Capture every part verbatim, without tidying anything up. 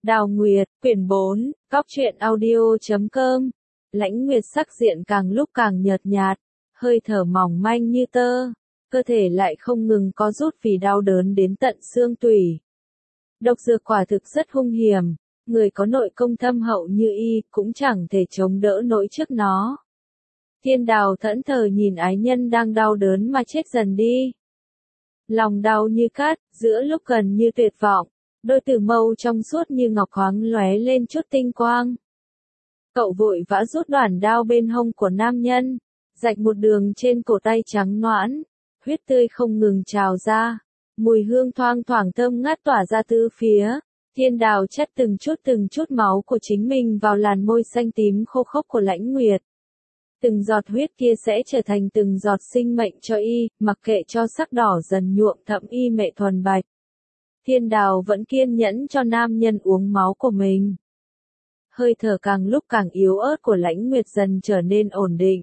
Đào Nguyệt, quyển bốn, Cóc truyện audio chấm com. Lãnh Nguyệt sắc diện càng lúc càng nhợt nhạt, hơi thở mỏng manh như tơ, cơ thể lại không ngừng co rút vì đau đớn đến tận xương tủy. Độc dược quả thực rất hung hiểm, người có nội công thâm hậu như y cũng chẳng thể chống đỡ nổi trước nó. Thiên Đào thẫn thờ nhìn ái nhân đang đau đớn mà chết dần đi. Lòng đau như cắt, giữa lúc gần như tuyệt vọng, đôi tử mâu trong suốt như ngọc khoáng lóe lên chút tinh quang. Cậu vội vã rút đoạn đao bên hông của nam nhân, rạch một đường trên cổ tay trắng nõn, huyết tươi không ngừng trào ra, mùi hương thoang thoảng thơm ngát tỏa ra tứ phía. Thiên Đào chất từng chút từng chút máu của chính mình vào làn môi xanh tím khô khốc của Lãnh Nguyệt. Từng giọt huyết kia sẽ trở thành từng giọt sinh mệnh cho y, mặc kệ cho sắc đỏ dần nhuộm thẫm y mệ thuần bạch. Thiên Đào vẫn kiên nhẫn cho nam nhân uống máu của mình. Hơi thở càng lúc càng yếu ớt của Lãnh Nguyệt dần trở nên ổn định.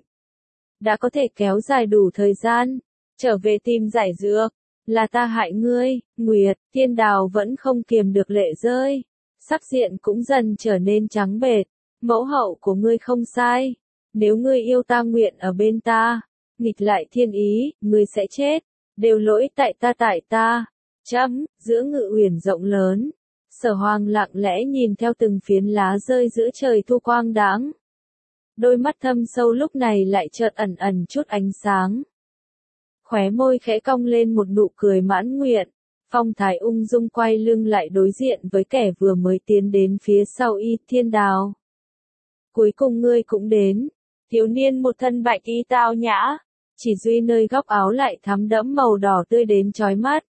Đã có thể kéo dài đủ thời gian, trở về tìm giải dược. Là ta hại ngươi, Nguyệt. Thiên Đào vẫn không kiềm được lệ rơi. Sắc diện cũng dần trở nên trắng bệch. Mẫu hậu của ngươi không sai. Nếu ngươi yêu ta nguyện ở bên ta, nghịch lại thiên ý, ngươi sẽ chết. Đều lỗi tại ta tại ta. Chấm, giữa ngự uyển rộng lớn. Sở Hoàng lặng lẽ nhìn theo từng phiến lá rơi giữa trời thu quang đãng. Đôi mắt thâm sâu lúc này lại chợt ẩn ẩn chút ánh sáng. Khóe môi khẽ cong lên một nụ cười mãn nguyện, phong thái ung dung quay lưng lại đối diện với kẻ vừa mới tiến đến phía sau y. Thiên Đào. Cuối cùng ngươi cũng đến. Thiếu niên một thân bạch y tao nhã, chỉ duy nơi góc áo lại thắm đẫm màu đỏ tươi đến chói mắt.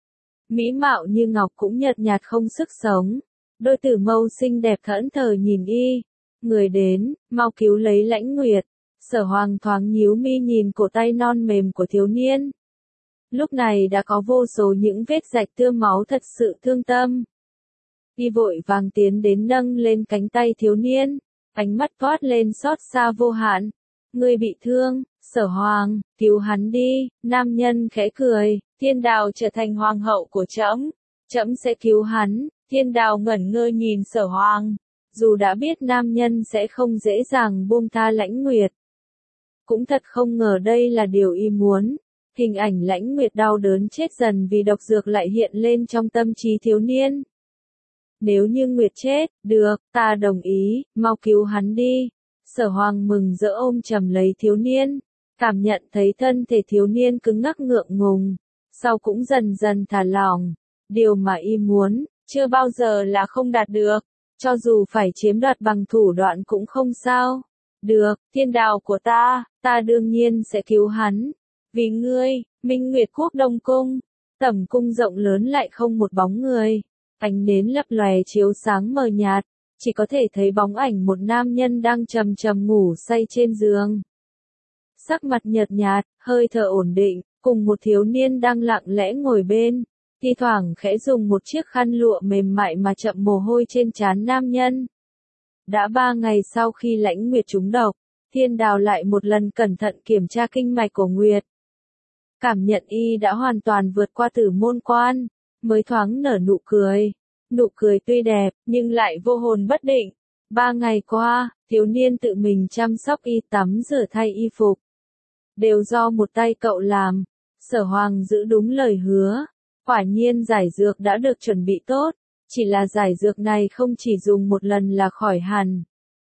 Mỹ mạo như ngọc cũng nhợt nhạt không sức sống, đôi tử mâu xinh đẹp thẫn thờ nhìn y. Người đến, mau cứu lấy Lãnh Nguyệt. Sở Hoàng thoáng nhíu mi nhìn cổ tay non mềm của thiếu niên. Lúc này đã có vô số những vết rạch tươm máu thật sự thương tâm. Y vội vàng tiến đến nâng lên cánh tay thiếu niên, ánh mắt toát lên xót xa vô hạn. Ngươi bị thương, Sở Hoàng, cứu hắn đi. Nam nhân khẽ cười, Thiên Đào trở thành hoàng hậu của trẫm, trẫm sẽ cứu hắn. Thiên Đào ngẩn ngơ nhìn Sở Hoàng, dù đã biết nam nhân sẽ không dễ dàng buông tha Lãnh Nguyệt. Cũng thật không ngờ đây là điều y muốn. Hình ảnh Lãnh Nguyệt đau đớn chết dần vì độc dược lại hiện lên trong tâm trí thiếu niên. Nếu như Nguyệt chết, được, ta đồng ý, mau cứu hắn đi. Sở Hoàng mừng rỡ ôm chầm lấy thiếu niên, cảm nhận thấy thân thể thiếu niên cứng ngắc ngượng ngùng, sau cũng dần dần thả lỏng. Điều mà y muốn, chưa bao giờ là không đạt được, cho dù phải chiếm đoạt bằng thủ đoạn cũng không sao. Được, Thiên Đào của ta, ta đương nhiên sẽ cứu hắn. Vì ngươi, Minh Nguyệt Quốc Đông Cung, tẩm cung rộng lớn lại không một bóng người. Ánh nến lấp lòe chiếu sáng mờ nhạt, chỉ có thể thấy bóng ảnh một nam nhân đang trầm trầm ngủ say trên giường. Sắc mặt nhợt nhạt, hơi thở ổn định, cùng một thiếu niên đang lặng lẽ ngồi bên, thi thoảng khẽ dùng một chiếc khăn lụa mềm mại mà chậm mồ hôi trên trán nam nhân. Đã ba ngày sau khi Lãnh Nguyệt trúng độc, Thiên Đào lại một lần cẩn thận kiểm tra kinh mạch của Nguyệt. Cảm nhận y đã hoàn toàn vượt qua tử môn quan, mới thoáng nở nụ cười. Nụ cười tuy đẹp, nhưng lại vô hồn bất định. Ba ngày qua, thiếu niên tự mình chăm sóc y, tắm rửa thay y phục. Đều do một tay cậu làm. Sở Hoàng giữ đúng lời hứa. Quả nhiên giải dược đã được chuẩn bị tốt. Chỉ là giải dược này không chỉ dùng một lần là khỏi hẳn,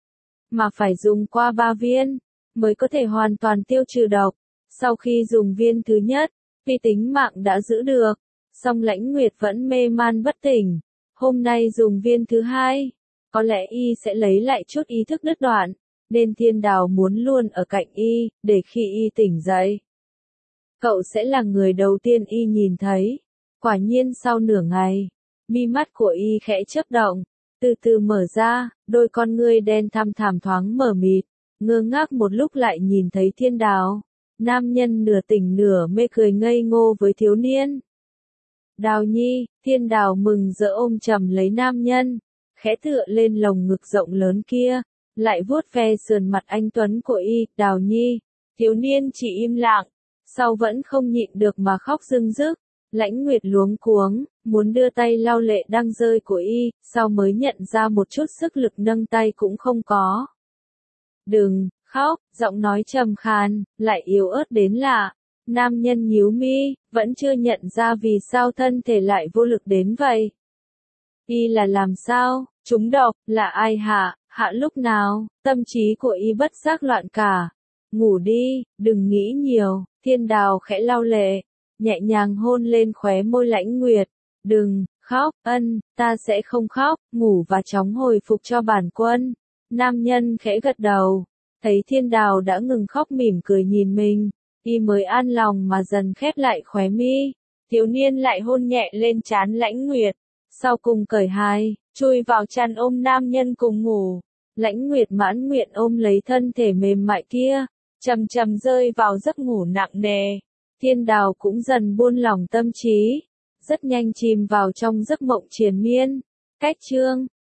mà phải dùng qua ba viên, mới có thể hoàn toàn tiêu trừ độc. Sau khi dùng viên thứ nhất, tuy tính mạng đã giữ được, song Lãnh Nguyệt vẫn mê man bất tỉnh. Hôm nay dùng viên thứ hai, có lẽ y sẽ lấy lại chút ý thức đứt đoạn, nên Thiên Đào muốn luôn ở cạnh y, để khi y tỉnh dậy, cậu sẽ là người đầu tiên y nhìn thấy. Quả nhiên sau nửa ngày, mi mắt của y khẽ chớp động, từ từ mở ra, đôi con ngươi đen thăm thẳm thoáng mờ mịt, ngơ ngác một lúc lại nhìn thấy Thiên Đào. Nam nhân nửa tỉnh nửa mê cười ngây ngô với thiếu niên. Đào nhi. Thiên Đào mừng rỡ ôm chầm lấy nam nhân, khẽ tựa lên lồng ngực rộng lớn kia, lại vuốt ve sườn mặt anh tuấn của y. Đào nhi. Thiếu niên chỉ im lặng, sau vẫn không nhịn được mà khóc rưng rức. Lãnh Nguyệt luống cuống, muốn đưa tay lau lệ đang rơi của y, sau mới nhận ra một chút sức lực nâng tay cũng không có. Đừng khóc, giọng nói trầm khàn, lại yếu ớt đến lạ. Nam nhân nhíu mi, vẫn chưa nhận ra vì sao thân thể lại vô lực đến vậy. Y là làm sao, trúng độc, là ai hạ, hạ lúc nào, tâm trí của y bất giác loạn cả. Ngủ đi, đừng nghĩ nhiều, Thiên Đào khẽ lau lệ, nhẹ nhàng hôn lên khóe môi Lãnh Nguyệt. Đừng khóc, ân, ta sẽ không khóc, ngủ và chóng hồi phục cho bản quân. Nam nhân khẽ gật đầu, thấy Thiên Đào đã ngừng khóc mỉm cười nhìn mình, y mới an lòng mà dần khép lại khóe mi. Thiếu niên lại hôn nhẹ lên trán Lãnh Nguyệt, sau cùng cởi hài, chui vào chăn ôm nam nhân cùng ngủ. Lãnh Nguyệt mãn nguyện ôm lấy thân thể mềm mại kia, chậm chậm rơi vào giấc ngủ nặng nề. Thiên Đào cũng dần buông lỏng tâm trí, rất nhanh chìm vào trong giấc mộng triền miên. Cách chương